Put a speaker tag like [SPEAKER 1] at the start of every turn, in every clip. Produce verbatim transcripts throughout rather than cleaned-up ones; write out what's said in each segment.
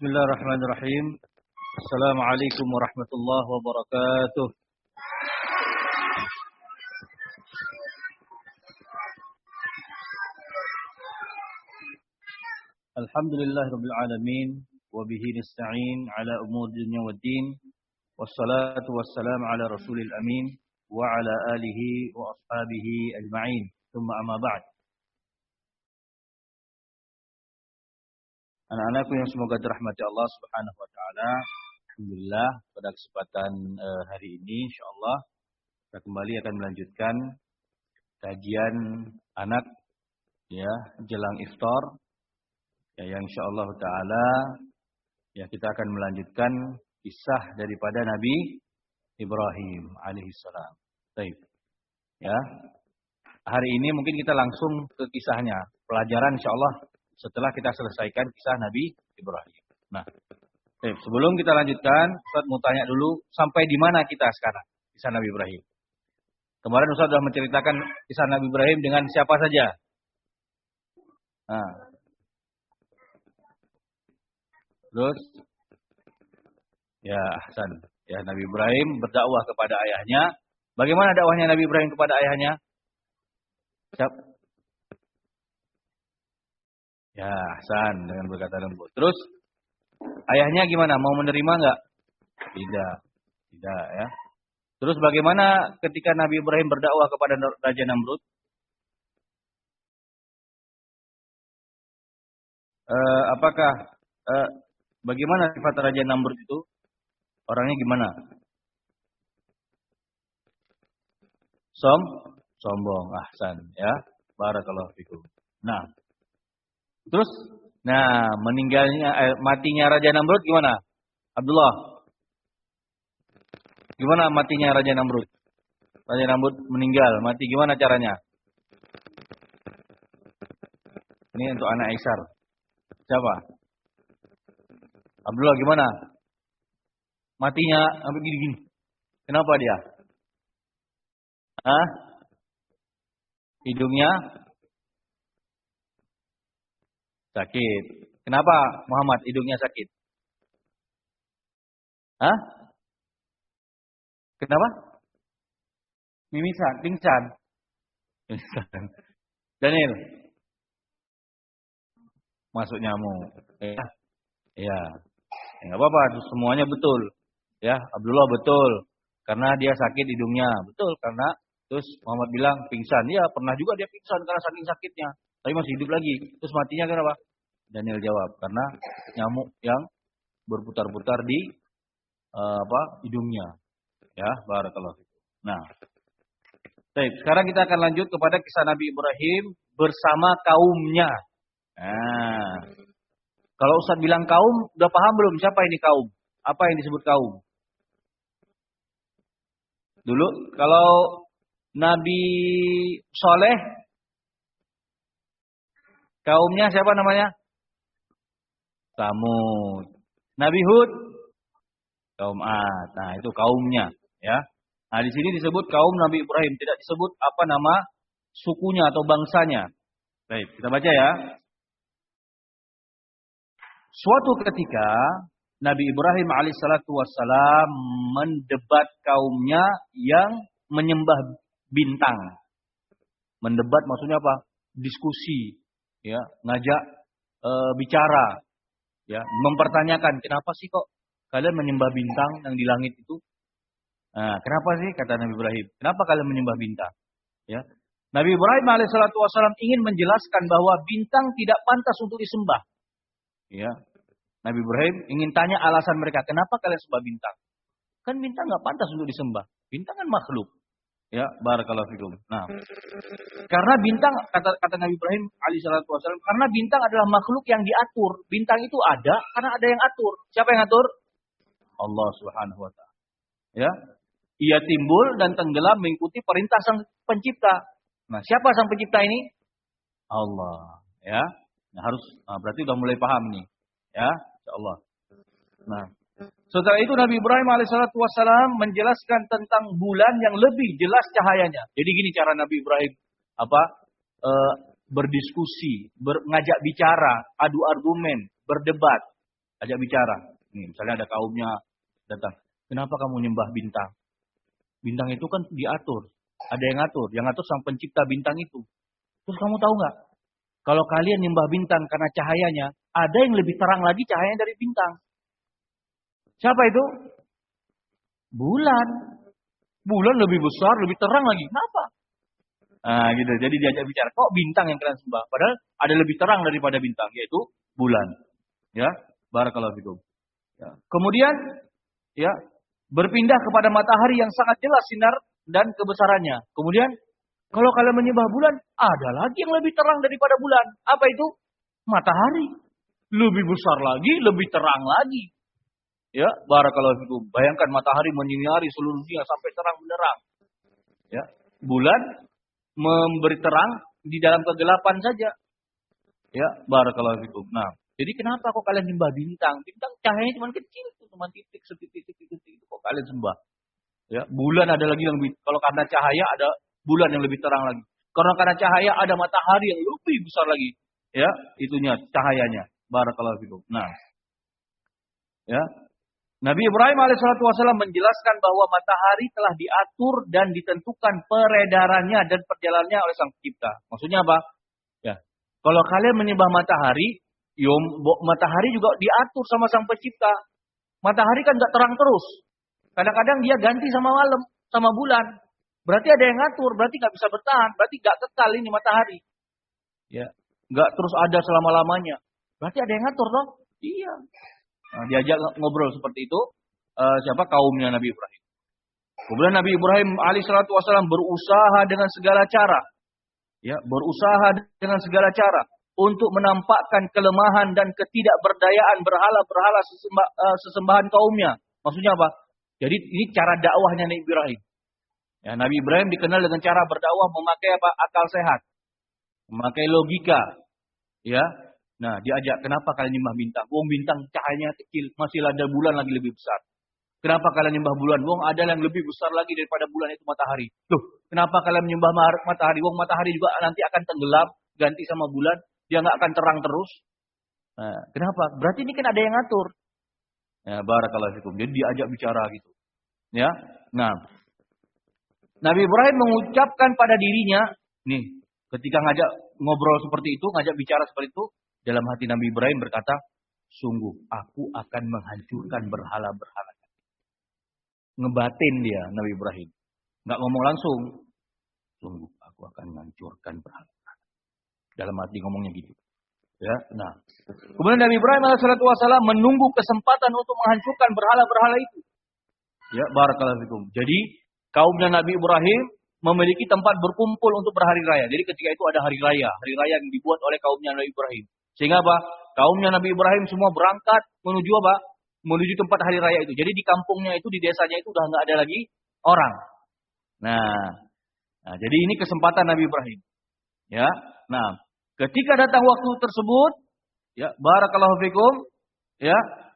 [SPEAKER 1] Bismillahirrahmanirrahim. Assalamualaikum warahmatullahi wabarakatuh. Alhamdulillahirabbil alamin wa bihi nasta'in ala umuri dunya waddin. Wassalatu wassalamu ala rasulil amin wa ala alihi wa ashabihi ajma'in. Tsumma amma ba'd. Anak-anakku yang semoga dirahmati Allah Subhanahu wa taala. Alhamdulillah pada kesempatan uh, hari ini insyaallah kita kembali akan melanjutkan kajian anak ya jelang iftar. Ya yang insyaallah taala ya kita akan melanjutkan kisah daripada Nabi Ibrahim alaihissalam. Baik. Ya. Hari ini mungkin kita langsung ke kisahnya. Pelajaran insyaallah setelah kita selesaikan kisah Nabi Ibrahim. Nah, eh, sebelum kita lanjutkan, Ustaz mau tanya dulu, sampai di mana kita sekarang kisah Nabi Ibrahim? Kemarin Ustaz sudah menceritakan kisah Nabi Ibrahim dengan siapa saja? Nah. Terus, ya Hasan, ya Nabi Ibrahim berdakwah kepada ayahnya. Bagaimana dakwahnya Nabi Ibrahim kepada ayahnya? Siap? Ya, Hasan dengan berkata lembut. Terus ayahnya gimana? Mau menerima enggak? Tidak. Tidak ya. Terus bagaimana ketika Nabi Ibrahim berdakwah kepada Raja Namrud? Eh, apakah eh, bagaimana sifat Raja Namrud itu? Orangnya gimana? Som, sombong, ahsan ya. Barakallahu fikum. Nah, terus, nah meninggalnya, eh, matinya Raja Namrud gimana? Abdullah, gimana matinya Raja Namrud? Raja Namrud meninggal, mati gimana caranya? Ini untuk anak Aisyar. Siapa? Abdullah gimana? Matinya sampai gini-gini. Kenapa dia? Hah? Hidungnya sakit. Kenapa Muhammad hidungnya sakit? Hah? Kenapa? Mimisan, pingsan. Pingsan. Daniel. Masuk nyamuk. Ya. Ya. Enggak apa-apa, semuanya betul. Ya, Abdullah betul. Karena dia sakit hidungnya. Betul, karena terus Muhammad bilang pingsan. Ya, pernah juga dia pingsan karena saking sakitnya. Tapi masih hidup lagi. Terus matinya kenapa? Daniel jawab, karena nyamuk yang berputar-putar di uh, apa hidungnya. Ya, barakallahu. Nah, baik. Sekarang kita akan lanjut kepada kisah Nabi Ibrahim bersama kaumnya. Nah, kalau Ustaz bilang kaum, udah paham belum siapa ini kaum? Apa yang disebut kaum? Dulu, kalau Nabi Soleh, kaumnya siapa namanya? Samud. Nabi Hud, kaum Ad. Nah, itu kaumnya, ya. Nah, di sini disebut kaum Nabi Ibrahim, tidak disebut apa nama sukunya atau bangsanya. Baik, kita baca ya. Suatu ketika Nabi Ibrahim alaihissalatu wassalam mendebat kaumnya yang menyembah bintang. Mendebat maksudnya apa? Diskusi, ya, ngajak e, bicara. Ya, mempertanyakan kenapa sih kok kalian menyembah bintang yang di langit itu? Nah, kenapa sih kata Nabi Ibrahim? Kenapa kalian menyembah bintang? Ya. Nabi Ibrahim alaihissalatu wassalam ingin menjelaskan bahwa bintang tidak pantas untuk disembah. Ya. Nabi Ibrahim ingin tanya alasan mereka, kenapa kalian sembah bintang? Kan bintang nggak pantas untuk disembah. Bintang kan makhluk. Ya, barakallahu fikum. Nah, karena bintang kata kata Nabi Ibrahim alaihissalatu wassalam, karena bintang adalah makhluk yang diatur. Bintang itu ada karena ada yang atur. Siapa yang atur? Allah Subhanahu wa taala. Ya. Ia timbul dan tenggelam mengikuti perintah Sang Pencipta. Nah, siapa Sang Pencipta ini? Allah, ya. Nah, harus nah, berarti udah mulai paham nih. Ya, insyaallah. Nah, setelah itu Nabi Ibrahim alaihissalatu wassalam menjelaskan tentang bulan yang lebih jelas cahayanya. Jadi gini cara Nabi Ibrahim apa e, berdiskusi, ber, ngajak bicara, adu argumen, berdebat. ajak bicara. Nih, misalnya ada kaumnya datang. Kenapa kamu nyembah bintang? Bintang itu kan diatur. Ada yang ngatur. Yang ngatur sang pencipta bintang itu. Terus kamu tahu nggak? Kalau kalian nyembah bintang karena cahayanya, ada yang lebih terang lagi cahayanya dari bintang. Siapa itu? Bulan. Bulan lebih besar, lebih terang lagi. Kenapa? Nah, gitu. Jadi diajak bicara. Kok bintang yang kalian sembah? Padahal ada lebih terang daripada bintang, yaitu bulan. Ya, barakallahu fikum. Ya. Kemudian, ya, berpindah kepada matahari yang sangat jelas sinar dan kebesarannya. Kemudian, kalau kalian menyembah bulan, ada lagi yang lebih terang daripada bulan. Apa itu? Matahari. Lebih besar lagi, lebih terang lagi. Ya, barakallahu fikum. Bayangkan matahari menyinari seluruh dunia sampai terang benderang. Ya, bulan memberi terang di dalam kegelapan saja. Ya, barakallahu fikum. Nah, jadi kenapa kok kalian nyembah bintang? Bintang cahayanya cuma kecil, cuma titik, setitik, titik, titik. Kok kalian sembah? Ya, bulan ada lagi yang lebih, kalau karena cahaya ada bulan yang lebih terang lagi. Karena karena cahaya ada matahari yang lebih besar lagi. Ya, itunya cahayanya. Barakallahu fikum. Nah, ya. Nabi Ibrahim alaihissalatu wassalam menjelaskan bahwa matahari telah diatur dan ditentukan peredarannya dan perjalanannya oleh Sang Pencipta. Maksudnya apa? Ya, kalau kalian menyembah matahari, yom, matahari juga diatur sama Sang Pencipta. Matahari kan nggak terang terus. Kadang-kadang dia ganti sama malam, sama bulan. Berarti ada yang ngatur, berarti nggak bisa bertahan, berarti nggak kekal ini matahari. Ya, nggak terus ada selama-lamanya. Berarti ada yang ngatur dong? Iya. Nah, diajak ngobrol seperti itu uh, siapa kaumnya Nabi Ibrahim. Kemudian Nabi Ibrahim alaihissalatu wassalam berusaha dengan segala cara, ya berusaha dengan segala cara untuk menampakkan kelemahan dan ketidakberdayaan berhala-berhala sesembah, uh, sesembahan kaumnya. Maksudnya apa? Jadi ini cara dakwahnya Nabi Ibrahim. Ya, Nabi Ibrahim dikenal dengan cara berdakwah memakai apa? Akal sehat, memakai logika, ya. Nah, diajak, kenapa kalian nyembah bintang? Wong bintang cahayanya kecil, masih ada bulan lagi lebih besar. Kenapa kalian nyembah bulan? Wong ada yang lebih besar lagi daripada bulan itu matahari. Loh, kenapa kalian menyembah matahari? Wong matahari juga nanti akan tenggelam, ganti sama bulan, dia nggak akan terang terus. Nah, kenapa? Berarti ini kan ada yang ngatur. Ya, barakallahu fikum. Jadi diajak bicara gitu. Ya. Nah, Nabi Ibrahim mengucapkan pada dirinya, nih, ketika ngajak ngobrol seperti itu, ngajak bicara seperti itu, dalam hati Nabi Ibrahim berkata, sungguh aku akan menghancurkan berhala-berhala. Ngebatin dia Nabi Ibrahim. Nggak ngomong langsung. Sungguh aku akan menghancurkan berhala-berhala. Dalam hati ngomongnya gitu. Ya, nah. Kemudian Nabi Ibrahim alaihissalatu wassalam menunggu kesempatan untuk menghancurkan berhala-berhala itu. Ya, barakallahu fikum. Jadi kaumnya Nabi Ibrahim memiliki tempat berkumpul untuk berhari raya. Jadi ketika itu ada hari raya. Hari raya yang dibuat oleh kaumnya Nabi Ibrahim. Sehingga apa? Kaumnya Nabi Ibrahim semua berangkat menuju apa? Menuju tempat hari raya itu. Jadi di kampungnya itu, di desanya itu udah nggak ada lagi orang. Nah, nah, jadi ini kesempatan Nabi Ibrahim. Ya, nah, ketika datang waktu tersebut, ya, barakallahu fikum, ya,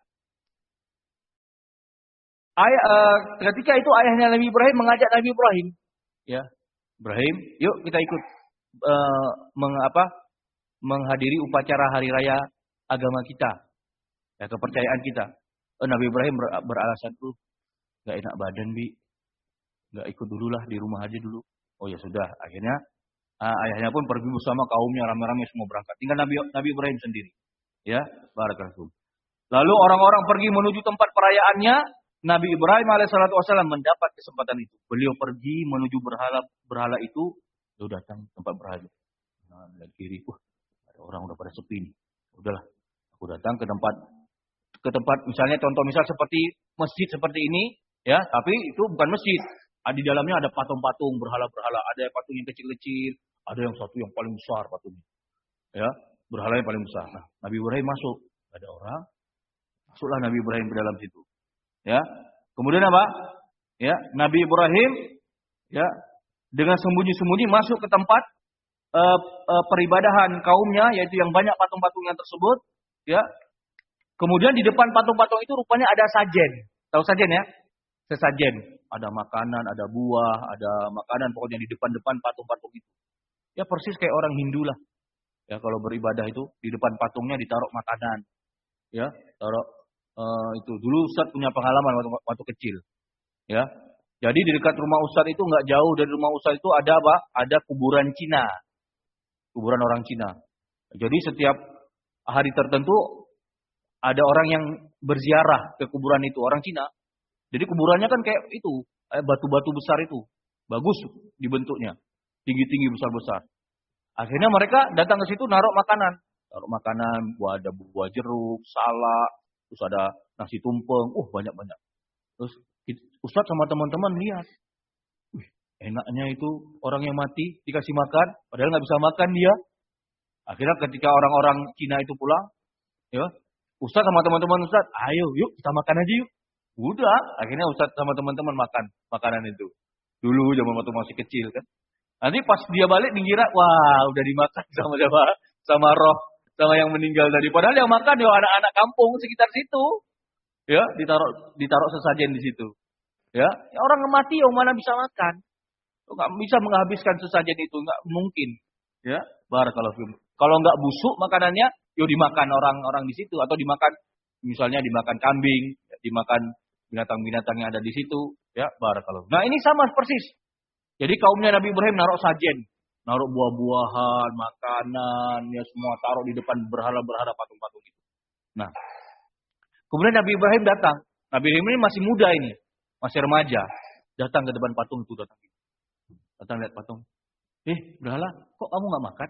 [SPEAKER 1] ayah, uh, ketika itu ayahnya Nabi Ibrahim mengajak Nabi Ibrahim, ya, Ibrahim, yuk kita ikut uh, mengapa? menghadiri upacara hari raya agama kita, ya, kepercayaan kita. Oh, Nabi Ibrahim ber, beralasan tuh, nggak enak badan bi, nggak ikut dulu lah, di rumah aja dulu. Oh ya sudah, akhirnya uh, ayahnya pun pergi bersama kaumnya, rame-rame semua berangkat. Tinggal Nabi Nabi Ibrahim sendiri, ya, barakallahu. Lalu orang-orang pergi menuju tempat perayaannya. Nabi Ibrahim alaihissalatu wassalam mendapat kesempatan itu. Beliau pergi menuju berhala berhala itu, lalu datang tempat berhala. Nah, dan kiri, wah, orang udah pada sepi nih. Udahlah, aku datang ke tempat ke tempat misalnya contoh misal seperti masjid seperti ini, ya, tapi itu bukan masjid. Di dalamnya ada patung-patung berhala-berhala, ada patung yang kecil-kecil, ada yang satu yang paling besar patungnya. Ya, berhala yang paling besar. Nah, Nabi Ibrahim masuk, ada orang, masuklah Nabi Ibrahim ke dalam situ. Ya. Kemudian apa? Ya, Nabi Ibrahim ya dengan sembunyi-sembunyi masuk ke tempat Uh, uh, peribadahan kaumnya, yaitu yang banyak patung-patungnya tersebut, ya. Kemudian di depan patung-patung itu rupanya ada sajen. Tahu sajen ya? Sesajen. Ada makanan, ada buah, ada makanan, pokoknya di depan-depan patung-patung itu. Ya persis kayak orang Hindu lah. Ya kalau beribadah itu di depan patungnya ditaruh makanan. Ya, taruh uh, itu. Dulu Ustaz punya pengalaman waktu, waktu kecil. Ya. Jadi di dekat rumah Ustaz itu nggak jauh dari rumah Ustaz itu ada apa? Ada kuburan Cina. Kuburan orang Cina. Jadi setiap hari tertentu ada orang yang berziarah ke kuburan itu, orang Cina. Jadi kuburannya kan kayak itu, batu-batu besar itu. Bagus dibentuknya. Tinggi-tinggi besar-besar. Akhirnya mereka datang ke situ naruh makanan. Taruh makanan, buah ada buah jeruk, salak, terus ada nasi tumpeng, uh banyak-banyak. Terus Ustadz sama teman-teman lihat, wih, enaknya itu orang yang mati dikasih makan, padahal nggak bisa makan dia. Akhirnya ketika orang-orang Cina itu pulang, ya, Ustadz sama teman-teman Ustadz, ayo yuk kita makan aja yuk. Udah, akhirnya Ustadz sama teman-teman makan makanan itu. Dulu zaman waktu masih kecil kan. Nanti pas dia balik dikira, wah udah dimakan sama siapa? Sama roh. Sama yang meninggal tadi. Padahal yang makan ya anak-anak kampung sekitar situ. Ya, ditaruh ditaruh sesajen di situ. Ya, orang mati yang mana bisa makan? Enggak bisa menghabiskan sesajen itu, enggak mungkin. Ya, barakallahu fikum. Kalau enggak busuk makanannya, yo dimakan orang-orang di situ atau dimakan misalnya dimakan kambing, dimakan binatang-binatang yang ada di situ, ya, barakallahu. Nah, ini sama persis. Jadi kaumnya Nabi Ibrahim naruh sajen. Naruh buah-buahan, makanan, ya semua taruh di depan berhala-berhala patung-patung itu. Nah, kemudian Nabi Ibrahim datang. Nabi Ibrahim ini masih muda ini, masih remaja. Datang ke depan patung itu, datang. Datang lihat patung. Eh, berhala, kok kamu nggak makan?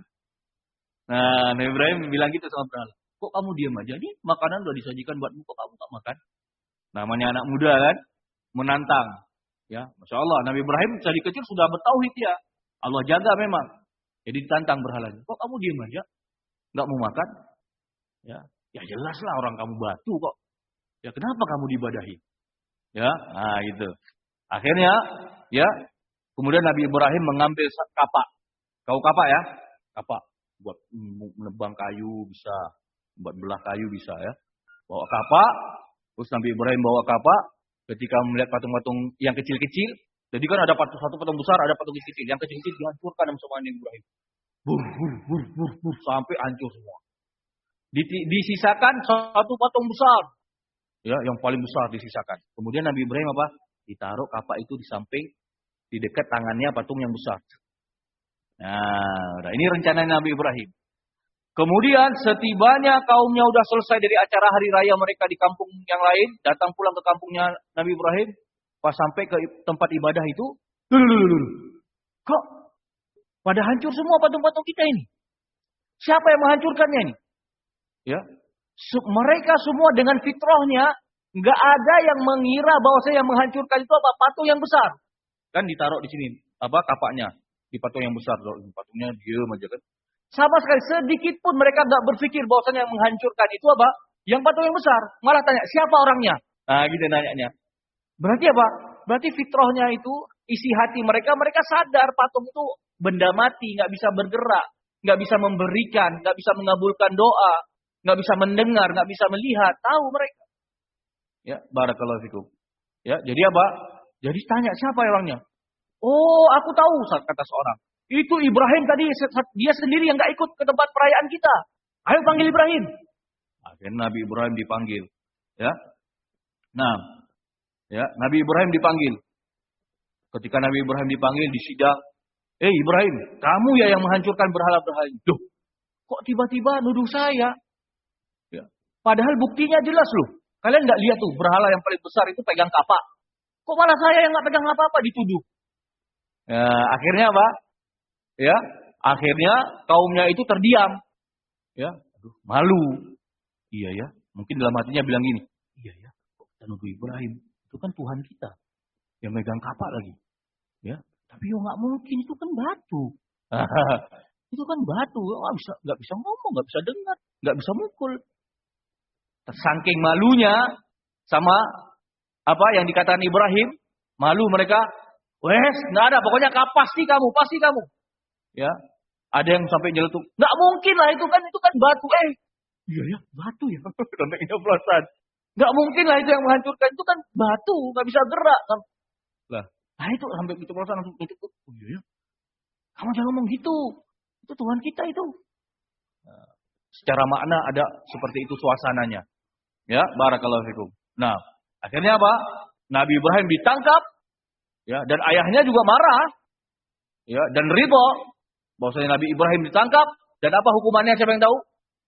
[SPEAKER 1] Nah, Nabi Ibrahim bilang gitu sama berhala. Kok kamu diam aja? Nih, makanan udah disajikan buatmu, kok kamu nggak makan? Namanya anak muda kan, menantang. Ya, Masya Allah, Nabi Ibrahim dari kecil sudah bertauhid ya. Allah jaga memang. Jadi ditantang berhalanya. Kok kamu diam aja? Nggak mau makan? Ya, ya jelaslah orang kamu batu kok. Ya kenapa kamu dibadahi? Ya, nah gitu. Akhirnya, ya, kemudian Nabi Ibrahim mengambil kapak. Kau kapak ya? Kapak. Buat menebang kayu bisa. Buat belah kayu bisa ya. Bawa kapak. Terus Nabi Ibrahim bawa kapak. Ketika melihat patung-patung yang kecil-kecil. Jadi kan ada patung satu patung besar, ada patung kecil. Yang kecil-kecil dihancurkan sama Nabi Ibrahim. Bur, bur, bur, bur, bur, sampai hancur semua. Disisakan satu patung besar. Ya, yang paling besar disisakan. Kemudian Nabi Ibrahim apa? Ditaruh kapak itu di samping, di dekat tangannya patung yang besar. Nah, ini rencana Nabi Ibrahim. Kemudian setibanya kaumnya udah selesai dari acara hari raya mereka di kampung yang lain, datang pulang ke kampungnya Nabi Ibrahim, pas sampai ke tempat ibadah itu, kok pada hancur semua patung-patung kita ini? Siapa yang menghancurkannya ini? Ya, mereka semua dengan fitrahnya, nggak ada yang mengira bahwa saya yang menghancurkan itu apa? Patung yang besar. Kan ditaruh di sini, apa kapaknya di patung yang besar, patungnya diam aja kan. Sama sekali sedikit pun mereka nggak berpikir bahwasanya yang menghancurkan itu apa? Yang patung yang besar. Malah tanya siapa orangnya? Nah, gitu nanyanya. Berarti apa? Berarti fitrahnya itu isi hati mereka, mereka sadar patung itu benda mati, nggak bisa bergerak, nggak bisa memberikan, nggak bisa mengabulkan doa, nggak bisa mendengar, nggak bisa melihat. Tahu mereka. Ya, barakallahu fikum. Ya, jadi apa? Jadi tanya siapa orangnya? Oh, aku tahu, kata seorang. Itu Ibrahim tadi, dia sendiri yang gak ikut ke tempat perayaan kita. Ayo panggil Ibrahim. Akhirnya Nabi Ibrahim dipanggil. Ya, nah, ya Nabi Ibrahim dipanggil. Ketika Nabi Ibrahim dipanggil di sidang, eh Ibrahim, kamu ya yang menghancurkan berhala-berhala itu. Duh, kok tiba-tiba nuduh saya? Ya. Padahal buktinya jelas loh. Kalian gak lihat tuh berhala yang paling besar itu pegang kapak. Kok malah saya yang gak pegang apa-apa dituduh? Ya, akhirnya apa? Ya, akhirnya kaumnya itu terdiam. Ya, aduh, malu. Iya ya, mungkin dalam hatinya bilang gini, iya ya, kok kita nuduh Ibrahim? Itu kan Tuhan kita yang megang kapak lagi. Ya, tapi yo nggak mungkin, itu kan batu. Itu kan batu, nggak bisa nggak bisa ngomong, nggak bisa dengar, nggak bisa mukul. Saking malunya sama apa yang dikatakan Ibrahim, malu mereka. Wes, nggak ada, pokoknya pasti kamu, pasti kamu. Ya, ada yang sampai nyeletuk, nggak mungkin lah itu kan itu kan batu, eh, iya ya batu ya, sampai keceplosan, nggak mungkin lah itu yang menghancurkan, itu kan batu, nggak bisa gerak, lah, nah itu sampai keceplosan langsung tutup, oh iya ya, kamu jangan ngomong gitu, itu Tuhan kita itu. Nah, secara makna ada seperti itu suasananya, Ya, barakallahu fikum. Nah, akhirnya apa? Nabi Ibrahim ditangkap, ya, dan ayahnya juga marah, ya, dan ridho bahwasanya Nabi Ibrahim ditangkap, dan apa hukumannya siapa yang tahu?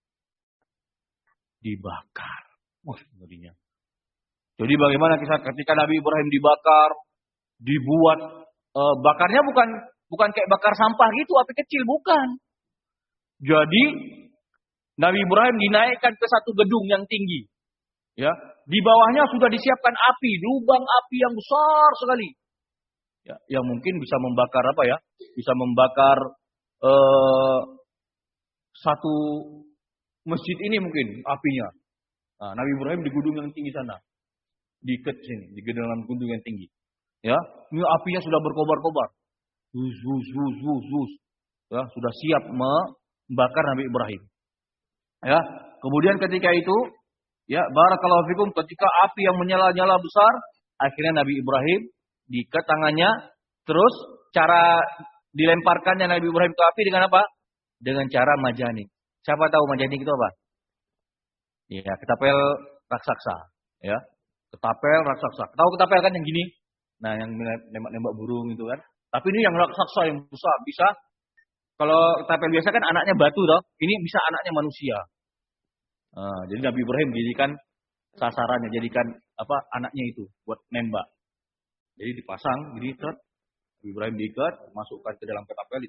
[SPEAKER 1] Dibakar. Wah, ngerinya. Jadi bagaimana kisah ketika Nabi Ibrahim dibakar, dibuat e, bakarnya bukan bukan kayak bakar sampah gitu, api kecil, bukan. Jadi Nabi Ibrahim dinaikkan ke satu gedung yang tinggi. Ya, di bawahnya sudah disiapkan api, lubang api yang besar sekali. Ya, yang mungkin bisa membakar apa ya? Bisa membakar e, satu masjid ini mungkin apinya. Nah, Nabi Ibrahim di gedung yang tinggi sana. Diikat sini, di dalam gedung yang tinggi. Ya, ini apinya sudah berkobar-kobar. Wus, wus, wus, wus, wus. Ya, sudah siap membakar Nabi Ibrahim. Ya, kemudian ketika itu, ya, barakallahu fikum, ketika api yang menyala-nyala besar, akhirnya Nabi Ibrahim diikat tangannya, terus cara dilemparkannya Nabi Ibrahim ke api dengan apa? Dengan cara majanik. Siapa tahu majanik itu apa? Ya, ketapel raksasa, ya. Ketapel raksasa. Tahu ketapel kan yang gini? Nah, yang nembak-nembak burung itu kan. Tapi ini yang raksasa yang besar, bisa. Kalau ketapel biasa kan anaknya batu toh. Ini bisa anaknya manusia. Nah, jadi Nabi Ibrahim jadikan sasarannya, jadikan apa? Anaknya itu buat nembak. Jadi dipasang, jadi terus Nabi Ibrahim diikat, masukkan ke dalam ketapel,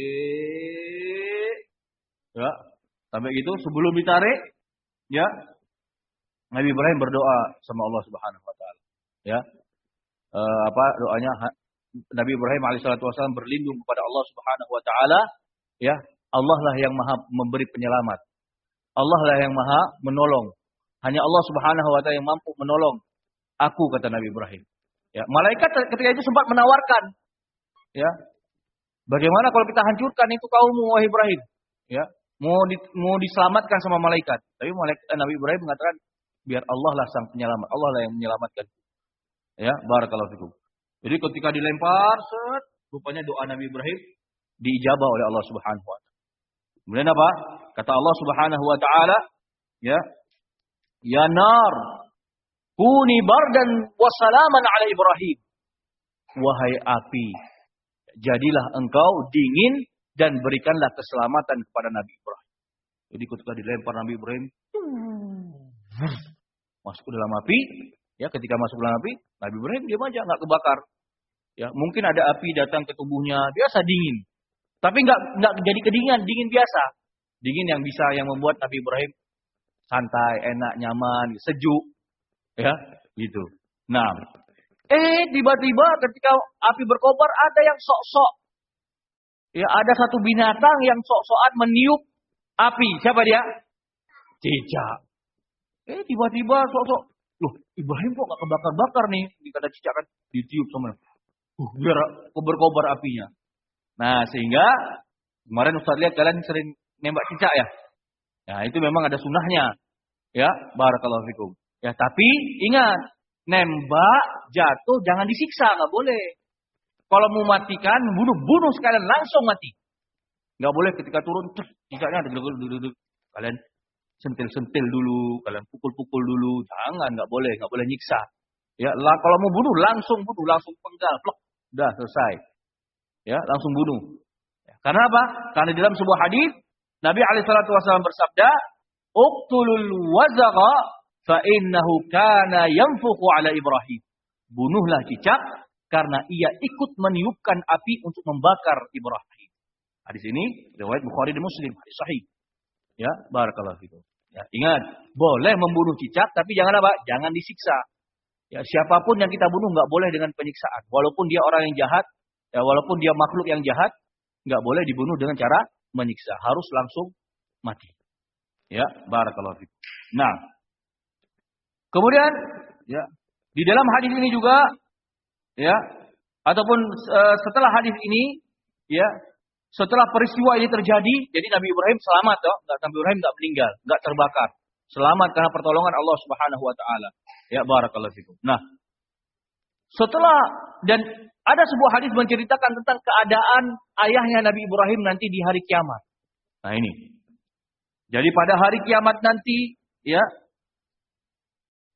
[SPEAKER 1] ditarik. Ya, sampai gitu sebelum ditarik, ya, Nabi Ibrahim berdoa sama Allah Subhanahu wa taala. Ya. E, apa doanya? Nabi Ibrahim alaihissalatu wassalam berlindung kepada Allah Subhanahu wa taala, ya. Allah lah yang Maha memberi penyelamat. Allah lah yang Maha menolong. Hanya Allah Subhanahu wa taala yang mampu menolong aku, kata Nabi Ibrahim. Ya, malaikat ketika itu sempat menawarkan, ya. Bagaimana kalau kita hancurkan itu kaummu, wahai Ibrahim? Ya. Mau di, mau diselamatkan sama malaikat. Tapi malaikat, Nabi Ibrahim mengatakan, biar Allah lah sang penyelamat. Allah lah yang menyelamatkan. Ya, barakallahu fikum. Jadi ketika dilempar, set, rupanya doa Nabi Ibrahim diijabah oleh Allah Subhanahu wa taala. Kemudian apa? Kata Allah Subhanahu wa taala, ya, ya nar, kuni bardan wa salaman ala Ibrahim. Wahai api, jadilah engkau dingin dan berikanlah keselamatan kepada Nabi Ibrahim. Jadi ketika dilempar Nabi Ibrahim, masuk ke dalam api, ya, ketika masuk ke dalam api, Nabi Ibrahim diam aja, nggak kebakar. Ya, mungkin ada api datang ke tubuhnya, biasa dingin. Tapi nggak nggak jadi kedinginan, dingin biasa. Dingin yang bisa yang membuat Nabi Ibrahim santai, enak, nyaman, sejuk. Ya, gitu. Nah, eh tiba-tiba ketika api berkobar ada yang sok-sok. Ya, ada satu binatang yang sok-sokan meniup api. Siapa dia? Cicak. Eh tiba-tiba sok-sok, loh Ibrahim kok gak kebakar-bakar nih? Dikata cicak kan ditiup sama. Uh, biar kobar-kobar apinya. Nah, sehingga kemarin Ustaz lihat kalian sering nembak cicak ya. Nah, itu memang ada sunahnya. Ya, barakallahu fikum. Ya, tapi ingat, nembak jatuh jangan disiksa, nggak boleh. Kalau mau matikan, bunuh, bunuh sekalian langsung mati. Nggak boleh ketika turun, cicaknya ada duduk-duduk. Kalian sentil-sentil dulu, kalian pukul-pukul dulu, jangan, nggak boleh, nggak boleh nyiksa. Ya, lah, kalau mau bunuh langsung bunuh, langsung penggal, plok, udah selesai. Ya, langsung bunuh. Ya, karena apa? Karena di dalam sebuah hadis Nabi alaihissalatu wassalam bersabda, "Uqtulul wazaqa fa innahu kana yanfukhu ala Ibrahim." Bunuhlah cicak karena ia ikut meniupkan api untuk membakar Ibrahim. Hadis ini riwayat Bukhari dan Muslim, hadis sahih. Ya, barakallahu fikum. Ya, ingat, boleh membunuh cicak tapi jangan apa? Jangan disiksa. Ya, siapapun yang kita bunuh nggak boleh dengan penyiksaan. Walaupun dia orang yang jahat, ya walaupun dia makhluk yang jahat, nggak boleh dibunuh dengan cara menyiksa. Harus langsung mati. Ya, barakallahu fikum. Nah, kemudian ya, di dalam hadis ini juga ya, ataupun uh, setelah hadis ini ya, setelah peristiwa ini terjadi, jadi Nabi Ibrahim selamat toh, enggak, Nabi Ibrahim enggak meninggal, enggak terbakar. Selamat karena pertolongan Allah Subhanahu wa taala. Ya, barakallahu fikum. Nah, setelah dan ada sebuah hadis menceritakan tentang keadaan ayahnya Nabi Ibrahim nanti di hari kiamat. Nah, ini. Jadi pada hari kiamat nanti, ya,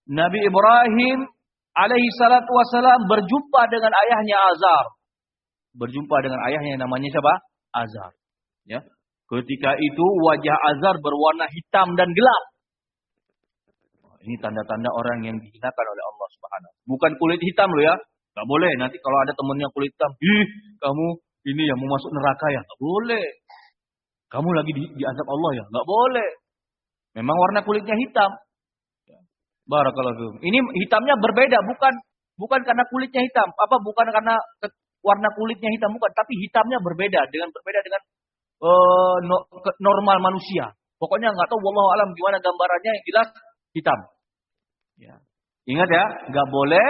[SPEAKER 1] Nabi Ibrahim alaihi salatu wassalam berjumpa dengan ayahnya Azar. Berjumpa dengan ayahnya yang namanya siapa? Azar. Ya. Ketika itu wajah Azar berwarna hitam dan gelap. Ini tanda-tanda orang yang dihinakan oleh Allah Subhanahu. Bukan kulit hitam loh ya. Gak boleh. Nanti kalau ada temennya kulit hitam. Ih, kamu ini yang mau masuk neraka ya. Gak boleh. Kamu lagi di, diazab Allah ya. Gak boleh. Memang warna kulitnya hitam. Barakallahu fikum. Ini hitamnya berbeda. Bukan bukan karena kulitnya hitam. Apa? Bukan karena warna kulitnya hitam. Bukan. Tapi hitamnya berbeda. Dengan berbeda dengan uh, no, normal manusia. Pokoknya nggak tahu wallahu alam gimana gambarannya, yang jelas hitam. Ya. Ingat ya, nggak boleh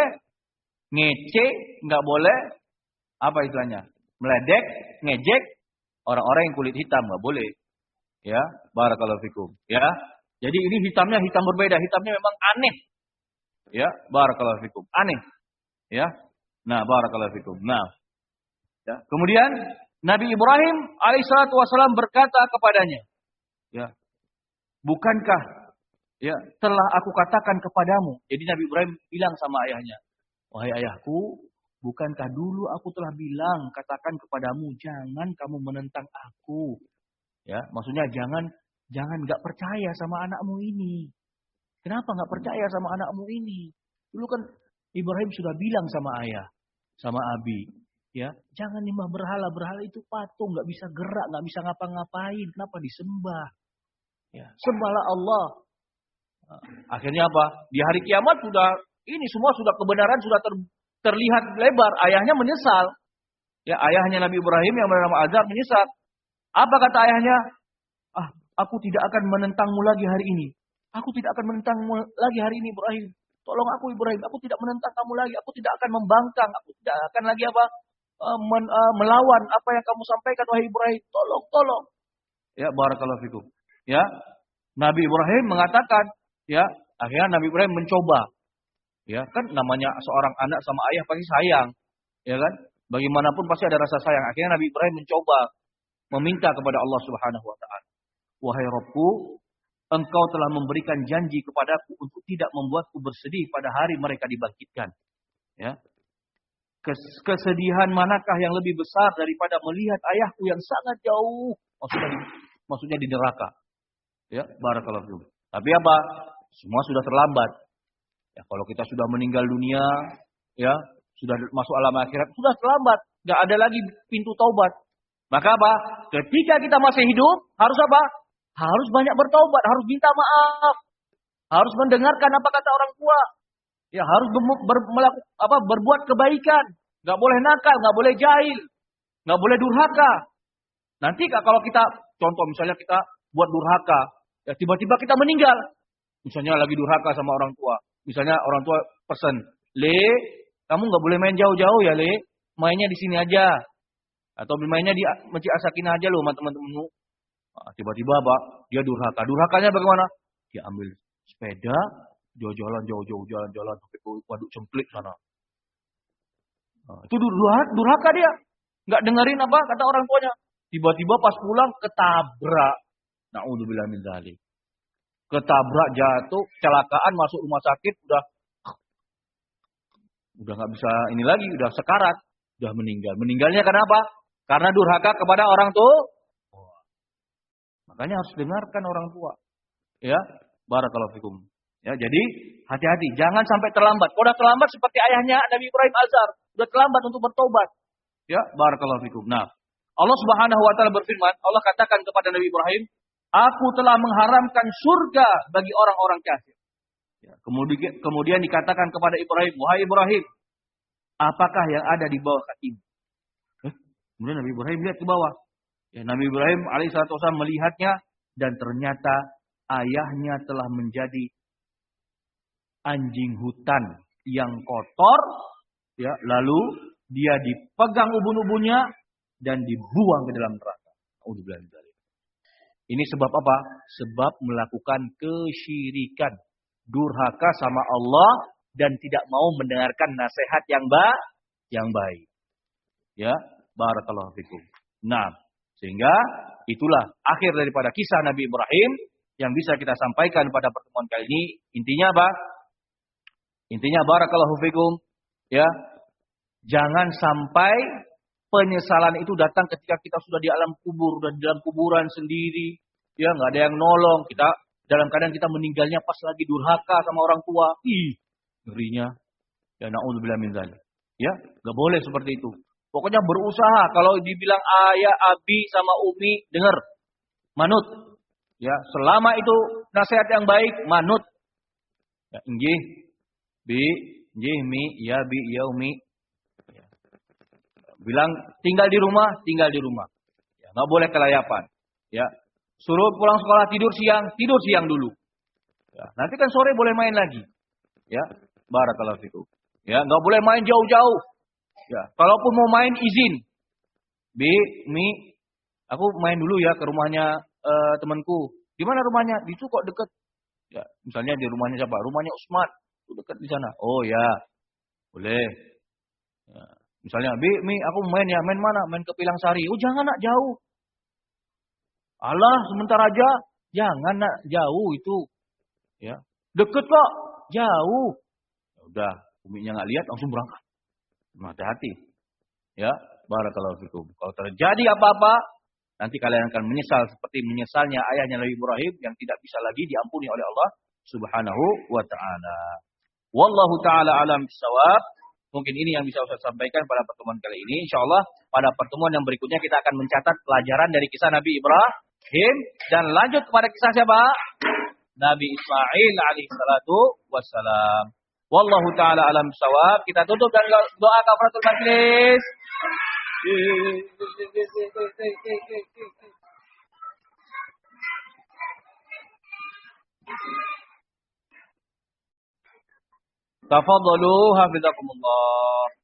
[SPEAKER 1] ngece, nggak boleh apa istilahnya, meledek, ngejek orang-orang yang kulit hitam, nggak boleh. Ya, barakallahu fikum. Ya, jadi ini hitamnya hitam berbeda, hitamnya memang aneh. Ya, barakallahu fikum, aneh. Ya, nah barakallahu fikum. Nah, ya. Kemudian Nabi Ibrahim alaihissalatu wassalam berkata kepadanya, ya, bukankah ya telah aku katakan kepadamu. Jadi Nabi Ibrahim bilang sama ayahnya, wahai ayahku, bukankah dulu aku telah bilang, katakan kepadamu, jangan kamu menentang aku. Ya, maksudnya jangan jangan nggak percaya sama anakmu ini. Kenapa nggak percaya sama anakmu ini? Dulu kan Ibrahim sudah bilang sama ayah, sama abi, ya jangan nyembah berhala, berhala itu patung, nggak bisa gerak, nggak bisa ngapa-ngapain. Kenapa disembah? Ya, sembahlah Allah. Akhirnya apa? Di hari kiamat sudah ini semua sudah kebenaran sudah ter, terlihat lebar. Ayahnya menyesal. Ya, ayahnya Nabi Ibrahim yang bernama Azar menyesal. Apa kata ayahnya? Ah, aku tidak akan menentangmu lagi hari ini. Aku tidak akan menentangmu lagi hari ini, Ibrahim. Tolong aku, Ibrahim. Aku tidak menentang kamu lagi. Aku tidak akan membangkang. Aku tidak akan lagi apa? Uh, men, uh, melawan apa yang kamu sampaikan, wahai Ibrahim. Tolong, tolong. Ya, barakallahu fikum. Ya, Nabi Ibrahim mengatakan, ya, akhirnya Nabi Ibrahim mencoba. Ya, kan namanya seorang anak sama ayah pasti sayang. Ya kan? Bagaimanapun pasti ada rasa sayang. Akhirnya Nabi Ibrahim mencoba meminta kepada Allah Subhanahu wa taala. Wahai Rabbku, Engkau telah memberikan janji kepadaku untuk tidak membuatku bersedih pada hari mereka dibangkitkan. Ya. Kesedihan manakah yang lebih besar daripada melihat ayahku yang sangat jauh, maksudnya di, maksudnya di neraka. Ya, barakallahu fikum. Tapi apa? Semua sudah terlambat. Ya, kalau kita sudah meninggal dunia, ya, sudah masuk alam akhirat, sudah terlambat. Gak ada lagi pintu taubat. Maka apa? Ketika kita masih hidup, harus apa? Harus banyak bertaubat, harus minta maaf. Harus mendengarkan apa kata orang tua. Ya, harus ber, ber, melakukan apa? Berbuat kebaikan. Gak boleh nakal, gak boleh jahil. Gak boleh durhaka. Nanti kalau kita, contoh misalnya kita buat durhaka, ya tiba-tiba kita meninggal. Misalnya lagi durhaka sama orang tua. Misalnya orang tua pesan, Le, kamu gak boleh main jauh-jauh ya, Le. Mainnya di sini aja. Atau mainnya di Masjid As-Sakinah aja loh sama teman-temanmu. Nah, tiba-tiba apa? Dia durhaka. Durhakanya bagaimana? Dia ambil sepeda, dia jalan jauh-jauh, jalan-jalan sampai ke Waduk Cengklik sana. Nah, itu durhaka, durhaka dia. Nggak dengerin apa kata orang tuanya. Tiba-tiba pas pulang ketabrak. Na'udzubillah min dzalik. Ketabrak, jatuh, kecelakaan, masuk rumah sakit, udah udah nggak bisa ini lagi, udah sekarat, udah meninggal. Meninggalnya karena apa? Karena durhaka kepada orang tua. Makanya harus dengarkan orang tua. Ya, barakallahu fikum. Ya, jadi hati-hati, jangan sampai terlambat. Kalau udah terlambat seperti ayahnya Nabi Ibrahim Azar, udah terlambat untuk bertobat. Ya, barakallahu fikum. Nah, Allah Subhanahu wa taala berfirman, Allah katakan kepada Nabi Ibrahim, "Aku telah mengharamkan surga bagi orang-orang kafir." Ya, kemudian kemudian dikatakan kepada Ibrahim, "Wahai Ibrahim, apakah yang ada di bawah kakimu?" Eh, kemudian Nabi Ibrahim lihat ke bawah. Ya, Nabi Ibrahim alaihissalatu wassalam melihatnya dan ternyata ayahnya telah menjadi anjing hutan yang kotor, ya, lalu dia dipegang ubun-ubunnya dan dibuang ke dalam neraka. Ini sebab apa? Sebab melakukan kesyirikan, durhaka sama Allah dan tidak mau mendengarkan nasihat yang ba yang baik. Ya, barakallahu fikum. Nah, sehingga itulah akhir daripada kisah Nabi Ibrahim yang bisa kita sampaikan pada pertemuan kali ini. Intinya apa? Intinya barakallahu fikum, ya. Jangan sampai penyesalan itu datang ketika kita sudah di alam kubur dan di dalam kuburan sendiri, ya nggak ada yang nolong. Kita dalam keadaan kita meninggalnya pas lagi durhaka sama orang tua. Ih, ngerinya. Ya naudzubillah min dzalik. Ya, nggak boleh seperti itu. Pokoknya berusaha. Kalau dibilang ayah, abi sama umi, dengar, manut. Ya, selama itu nasihat yang baik, manut. Ya, inggih, bi, inggih, mi, ya bi, ya umi. Ya. Bilang tinggal di rumah, tinggal di rumah. Ya, nggak boleh kelayapan. Ya, suruh pulang sekolah tidur siang, tidur siang dulu. Ya, nanti kan sore boleh main lagi. Ya, barakallahu fikum. Ya, nggak boleh main jauh-jauh. Ya, kalaupun mau main izin. Bi, mi, aku main dulu ya ke rumahnya uh, temanku. Di mana rumahnya? Di situ kok deket. Ya, misalnya di rumahnya siapa? Rumahnya Usman. Itu dekat di sana. Oh ya, boleh. Ya, misalnya, Bi, mi, aku main ya. Main mana? Main ke Pilang Sari. Oh jangan nak jauh. Allah, sebentar aja. Jangan nak jauh itu. Ya, deket kok. Jauh. Ya udah, uminya nggak lihat langsung berangkat. Hati-hati. Ya, barakallahu fikum. Kalau terjadi apa-apa, nanti kalian akan menyesal seperti menyesalnya ayahnya Nabi Ibrahim yang tidak bisa lagi diampuni oleh Allah Subhanahu wa taala. Wallahu taala alam bisawab. Mungkin ini yang bisa Ustaz sampaikan pada pertemuan kali ini. Insyaallah pada pertemuan yang berikutnya kita akan mencatat pelajaran dari kisah Nabi Ibrahim dan lanjut kepada kisah siapa? Nabi Ismail alaihi salatu wassalam. Wallahu taala alam bisawab. Kita tutup dengan doa kafaratul majlis. Tafadhalu hafizakumullah.